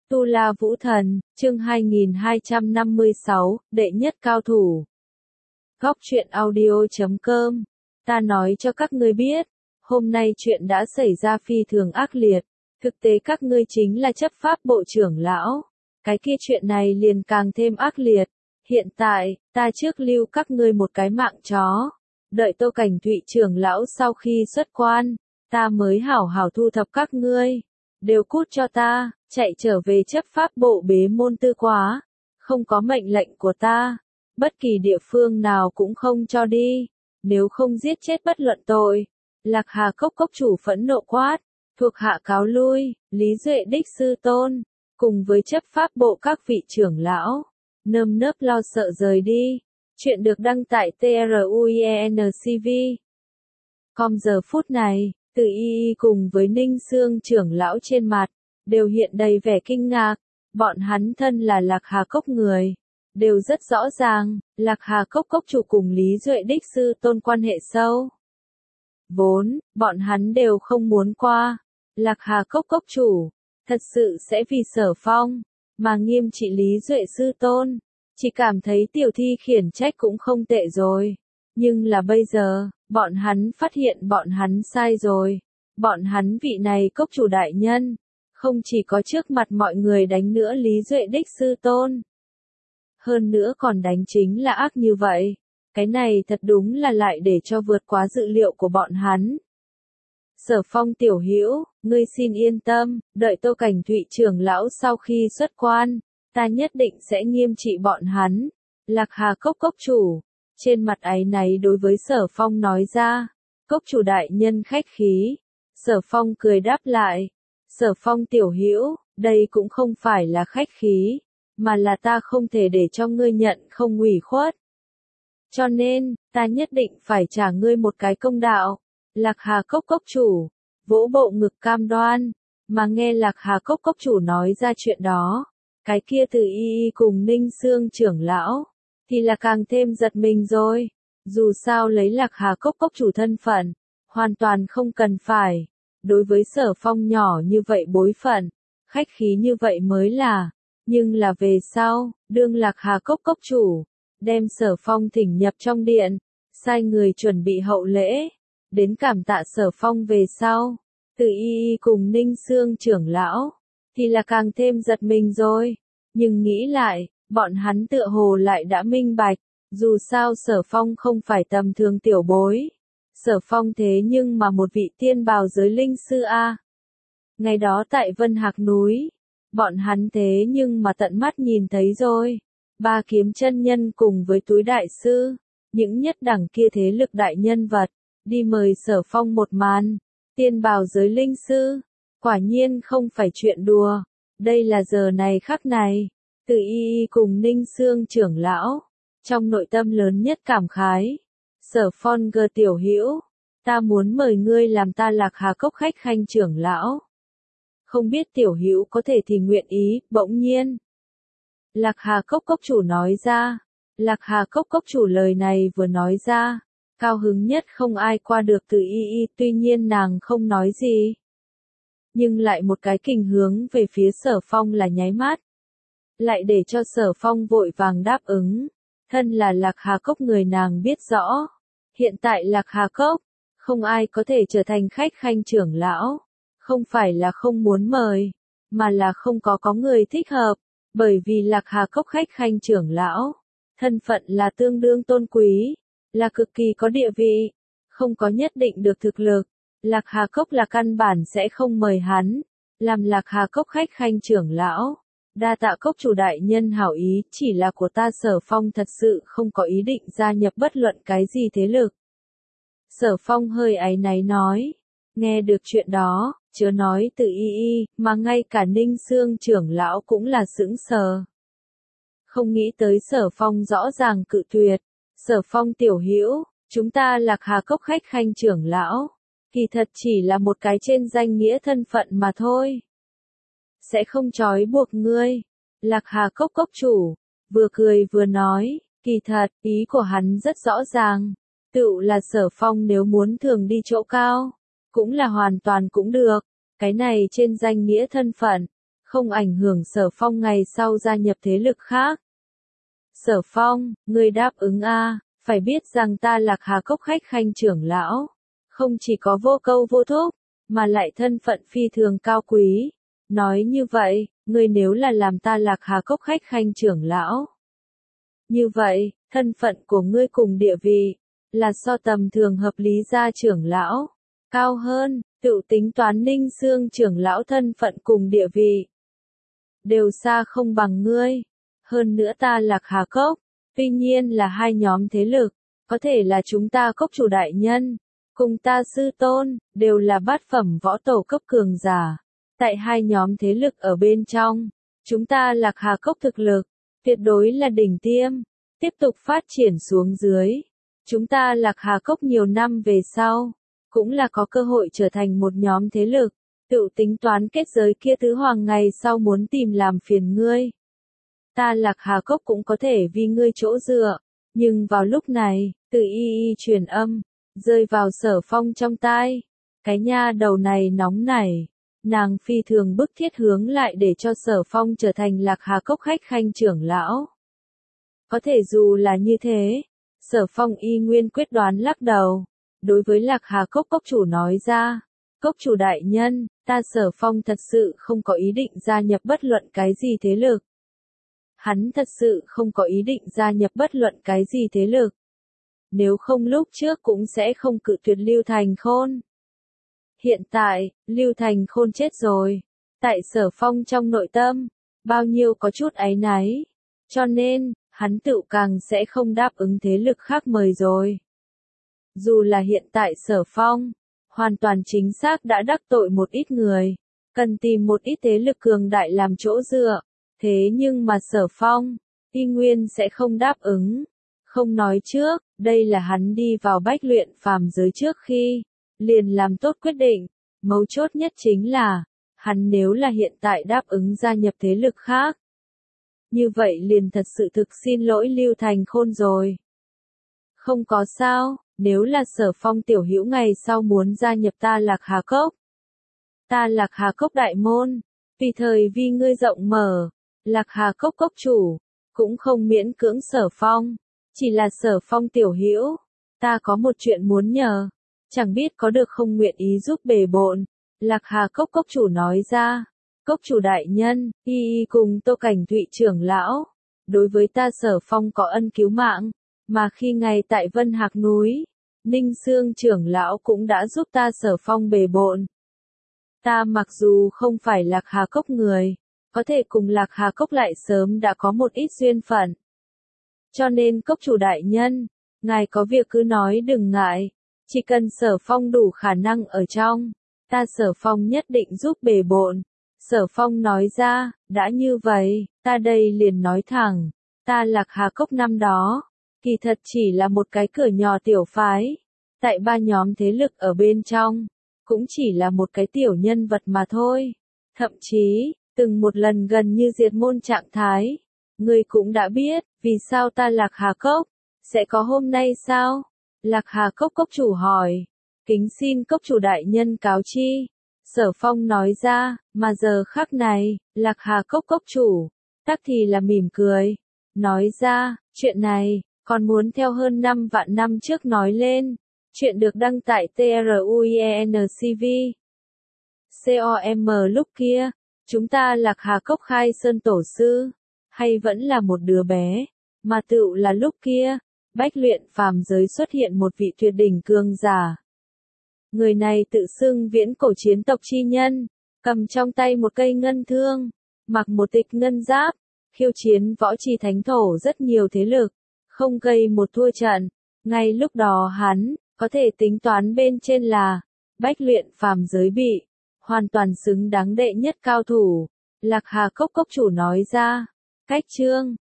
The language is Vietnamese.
Tu La Vũ Thần, chương 2256, đệ nhất cao thủ. Góc truyện audio.com. Ta nói cho các ngươi biết, hôm nay chuyện đã xảy ra phi thường ác liệt, thực tế các ngươi chính là chấp pháp bộ trưởng lão. Cái kia chuyện này liền càng thêm ác liệt. Hiện tại, ta trước lưu các ngươi một cái mạng chó. Đợi Tô Cảnh Thụy trưởng lão sau khi xuất quan, ta mới hảo hảo thu thập các ngươi. Đều cút cho ta, chạy trở về chấp pháp bộ bế môn tư khóa. Không có mệnh lệnh của ta, bất kỳ địa phương nào cũng không cho đi. Nếu không giết chết bất luận tội. Lạc Hà Cốc cốc chủ phẫn nộ quát, thuộc hạ cáo lui, Lý Duệ đích sư tôn, cùng với chấp pháp bộ các vị trưởng lão, nơm nớp lo sợ rời đi. Chuyện được đăng tại TRUENCV. Giờ phút này, Từ Y cùng với Ninh Xương trưởng lão trên mặt, đều hiện đầy vẻ kinh ngạc. Bọn hắn thân là Lạc Hà Cốc người, đều rất rõ ràng, Lạc Hà Cốc cốc chủ cùng Lý Duệ đích sư tôn quan hệ sâu. Vốn, bọn hắn đều không muốn qua. Lạc Hà Cốc cốc chủ, thật sự sẽ vì Sở Phong, mà nghiêm trị Lý Duệ sư tôn. Chỉ cảm thấy tiểu thi khiển trách cũng không tệ rồi. Nhưng là bây giờ, bọn hắn phát hiện bọn hắn sai rồi. Bọn hắn vị này cốc chủ đại nhân, không chỉ có trước mặt mọi người đánh nữa Lý Duệ đích sư tôn. Hơn nữa còn đánh chính là ác như vậy. Cái này thật đúng là lại để cho vượt quá dự liệu của bọn hắn. Sở Phong tiểu hữu, ngươi xin yên tâm, đợi Tô Cảnh Thụy trưởng lão sau khi xuất quan, ta nhất định sẽ nghiêm trị bọn hắn. Lạc Hà Cốc cốc chủ, trên mặt áy náy đối với Sở Phong nói ra, cốc chủ đại nhân khách khí. Sở Phong cười đáp lại, Sở Phong tiểu hữu, đây cũng không phải là khách khí, mà là ta không thể để cho ngươi nhận không ủy khuất. Cho nên, ta nhất định phải trả ngươi một cái công đạo. Lạc Hà Cốc cốc chủ, vỗ bộ ngực cam đoan, mà nghe Lạc Hà Cốc cốc chủ nói ra chuyện đó, cái kia Từ Y cùng Ninh Xương trưởng lão, thì là càng thêm giật mình rồi. Dù sao lấy Lạc Hà Cốc cốc chủ thân phận, hoàn toàn không cần phải. Đối với Sở Phong nhỏ như vậy bối phận, khách khí như vậy mới là. Nhưng là về sau, đương Lạc Hà Cốc cốc chủ, đem Sở Phong thỉnh nhập trong điện, sai người chuẩn bị hậu lễ, đến cảm tạ Sở Phong về sau. Từ Y cùng Ninh Xương trưởng lão, thì là càng thêm giật mình rồi. Nhưng nghĩ lại, bọn hắn tựa hồ lại đã minh bạch, dù sao Sở Phong không phải tầm thường tiểu bối. Sở Phong thế nhưng mà một vị tiên bào giới linh sư a. Ngày đó tại Vân Hạc núi, bọn hắn thế nhưng mà tận mắt nhìn thấy rồi. Ba kiếm chân nhân cùng với túi đại sư, những nhất đẳng kia thế lực đại nhân vật, đi mời Sở Phong một màn. Tiên bào giới linh sư, quả nhiên không phải chuyện đùa. Đây là giờ này khắc này, Từ Y cùng Ninh Xương trưởng lão, trong nội tâm lớn nhất cảm khái. Sở Phong gờ tiểu hữu, ta muốn mời ngươi làm ta Lạc Hà Cốc khách khanh trưởng lão. Không biết tiểu hữu có thể thì nguyện ý. Bỗng nhiên, Lạc Hà Cốc cốc chủ nói ra. Lạc Hà Cốc cốc chủ lời này vừa nói ra, cao hứng nhất không ai qua được Từ Y, tuy nhiên nàng không nói gì. Nhưng lại một cái kình hướng về phía Sở Phong là nháy mắt. Lại để cho Sở Phong vội vàng đáp ứng. Thân là Lạc Hà Cốc người nàng biết rõ. Hiện tại Lạc Hà Cốc, không ai có thể trở thành khách khanh trưởng lão. Không phải là không muốn mời, mà là không có người thích hợp. Bởi vì Lạc Hà Cốc khách khanh trưởng lão, thân phận là tương đương tôn quý, là cực kỳ có địa vị, không có nhất định được thực lực. Lạc Hà Cốc là căn bản sẽ không mời hắn, làm Lạc Hà Cốc khách khanh trưởng lão. Đa tạ cốc chủ đại nhân hảo ý, chỉ là của ta Sở Phong thật sự không có ý định gia nhập bất luận cái gì thế lực. Sở Phong hơi áy náy nói, nghe được chuyện đó, chớ nói Từ Y, mà ngay cả Ninh Xương trưởng lão cũng là sững sờ. Không nghĩ tới Sở Phong rõ ràng cự tuyệt. Sở Phong tiểu hữu, chúng ta Lạc Hà Cốc khách khanh trưởng lão, kỳ thật chỉ là một cái trên danh nghĩa thân phận mà thôi. Sẽ không trói buộc ngươi. Lạc Hà Cốc cốc chủ, vừa cười vừa nói, kỳ thật, ý của hắn rất rõ ràng. Tựu là Sở Phong nếu muốn thường đi chỗ cao, cũng là hoàn toàn cũng được. Cái này trên danh nghĩa thân phận, không ảnh hưởng Sở Phong ngày sau gia nhập thế lực khác. Sở Phong, ngươi đáp ứng a, phải biết rằng ta Lạc Hà Cốc khách khanh trưởng lão, không chỉ có vô câu vô thúc, mà lại thân phận phi thường cao quý. Nói như vậy, ngươi nếu là làm ta Lạc Hà Cốc khách khanh trưởng lão, như vậy, thân phận của ngươi cùng địa vị, là so tầm thường hợp lý gia trưởng lão, cao hơn, tự tính toán Ninh Xương trưởng lão thân phận cùng địa vị, đều xa không bằng ngươi. Hơn nữa ta Lạc Hà Cốc, tuy nhiên là hai nhóm thế lực, có thể là chúng ta cốc chủ đại nhân, cùng ta sư tôn, đều là bát phẩm võ tổ cấp cường giả. Tại hai nhóm thế lực ở bên trong, chúng ta Lạc Hà Cốc thực lực, tuyệt đối là đỉnh tiêm, tiếp tục phát triển xuống dưới. Chúng ta Lạc Hà Cốc nhiều năm về sau, cũng là có cơ hội trở thành một nhóm thế lực, tự tính toán kết giới kia tứ hoàng ngày sau muốn tìm làm phiền ngươi. Ta Lạc Hà Cốc cũng có thể vì ngươi chỗ dựa, nhưng vào lúc này, từ y truyền âm, rơi vào Sở Phong trong tai. Cái nha đầu này nóng nảy, nàng phi thường bức thiết hướng lại để cho Sở Phong trở thành Lạc Hà Cốc khách khanh trưởng lão. Có thể dù là như thế, Sở Phong y nguyên quyết đoán lắc đầu, đối với Lạc Hà Cốc cốc chủ nói ra, cốc chủ đại nhân, ta Sở Phong thật sự không có ý định gia nhập bất luận cái gì thế lực. Hắn thật sự không có ý định gia nhập bất luận cái gì thế lực. Nếu không lúc trước cũng sẽ không cự tuyệt Lưu Thành Khôn. Hiện tại, Lưu Thành Khôn chết rồi. Tại Sở Phong trong nội tâm, bao nhiêu có chút áy náy. Cho nên, hắn tự càng sẽ không đáp ứng thế lực khác mời rồi. Dù là hiện tại Sở Phong, hoàn toàn chính xác đã đắc tội một ít người, cần tìm một ít thế lực cường đại làm chỗ dựa. Thế nhưng mà Sở Phong, y nguyên sẽ không đáp ứng. Không nói trước, đây là hắn đi vào bách luyện phàm giới trước khi, liền làm tốt quyết định. Mấu chốt nhất chính là, hắn nếu là hiện tại đáp ứng gia nhập thế lực khác. Như vậy liền thật sự thực xin lỗi Lưu Thành Khôn rồi. Không có sao, nếu là Sở Phong tiểu hữu ngày sau muốn gia nhập ta Lạc Hà Cốc. Ta Lạc Hà Cốc đại môn, tùy thời vì ngươi rộng mở. Lạc Hà Cốc cốc chủ, cũng không miễn cưỡng Sở Phong, chỉ là Sở Phong tiểu hữu, ta có một chuyện muốn nhờ, chẳng biết có được không nguyện ý giúp bề bộn. Lạc Hà Cốc cốc chủ nói ra, cốc chủ đại nhân, y cùng Tô Cảnh Thụy trưởng lão, đối với ta Sở Phong có ân cứu mạng, mà khi ngày tại Vân Hạc núi, Ninh Xương trưởng lão cũng đã giúp ta Sở Phong bề bộn. Ta mặc dù không phải Lạc Hà Cốc người, có thể cùng Lạc Hà Cốc lại sớm đã có một ít duyên phận. Cho nên cốc chủ đại nhân, ngài có việc cứ nói đừng ngại, chỉ cần Sở Phong đủ khả năng ở trong, ta Sở Phong nhất định giúp bề bộn. Sở Phong nói ra, đã như vậy, ta đây liền nói thẳng, ta Lạc Hà Cốc năm đó, kỳ thật chỉ là một cái cửa nhỏ tiểu phái, tại ba nhóm thế lực ở bên trong, cũng chỉ là một cái tiểu nhân vật mà thôi, thậm chí, từng một lần gần như diệt môn trạng thái. Ngươi cũng đã biết, vì sao ta Lạc Hà Cốc, sẽ có hôm nay sao? Lạc Hà Cốc cốc chủ hỏi. Kính xin cốc chủ đại nhân cáo chi. Sở Phong nói ra, mà giờ khắc này, Lạc Hà Cốc cốc chủ, tắc thì là mỉm cười. Nói ra, chuyện này, còn muốn theo hơn 5 vạn năm trước nói lên. Chuyện được đăng tại TRUENCV. COM lúc kia. Chúng ta Lạc Hà Cốc khai sơn tổ sư, hay vẫn là một đứa bé, mà tựu là lúc kia, bách luyện phàm giới xuất hiện một vị tuyệt đỉnh cường giả. Người này tự xưng viễn cổ chiến tộc chi nhân, cầm trong tay một cây ngân thương, mặc một tịch ngân giáp, khiêu chiến võ chi thánh thổ rất nhiều thế lực, không gây một thua trận. Ngay lúc đó hắn, có thể tính toán bên trên là, bách luyện phàm giới bị hoàn toàn xứng đáng đệ nhất cao thủ. Lạc Hà Cốc cốc chủ nói ra, cách chương,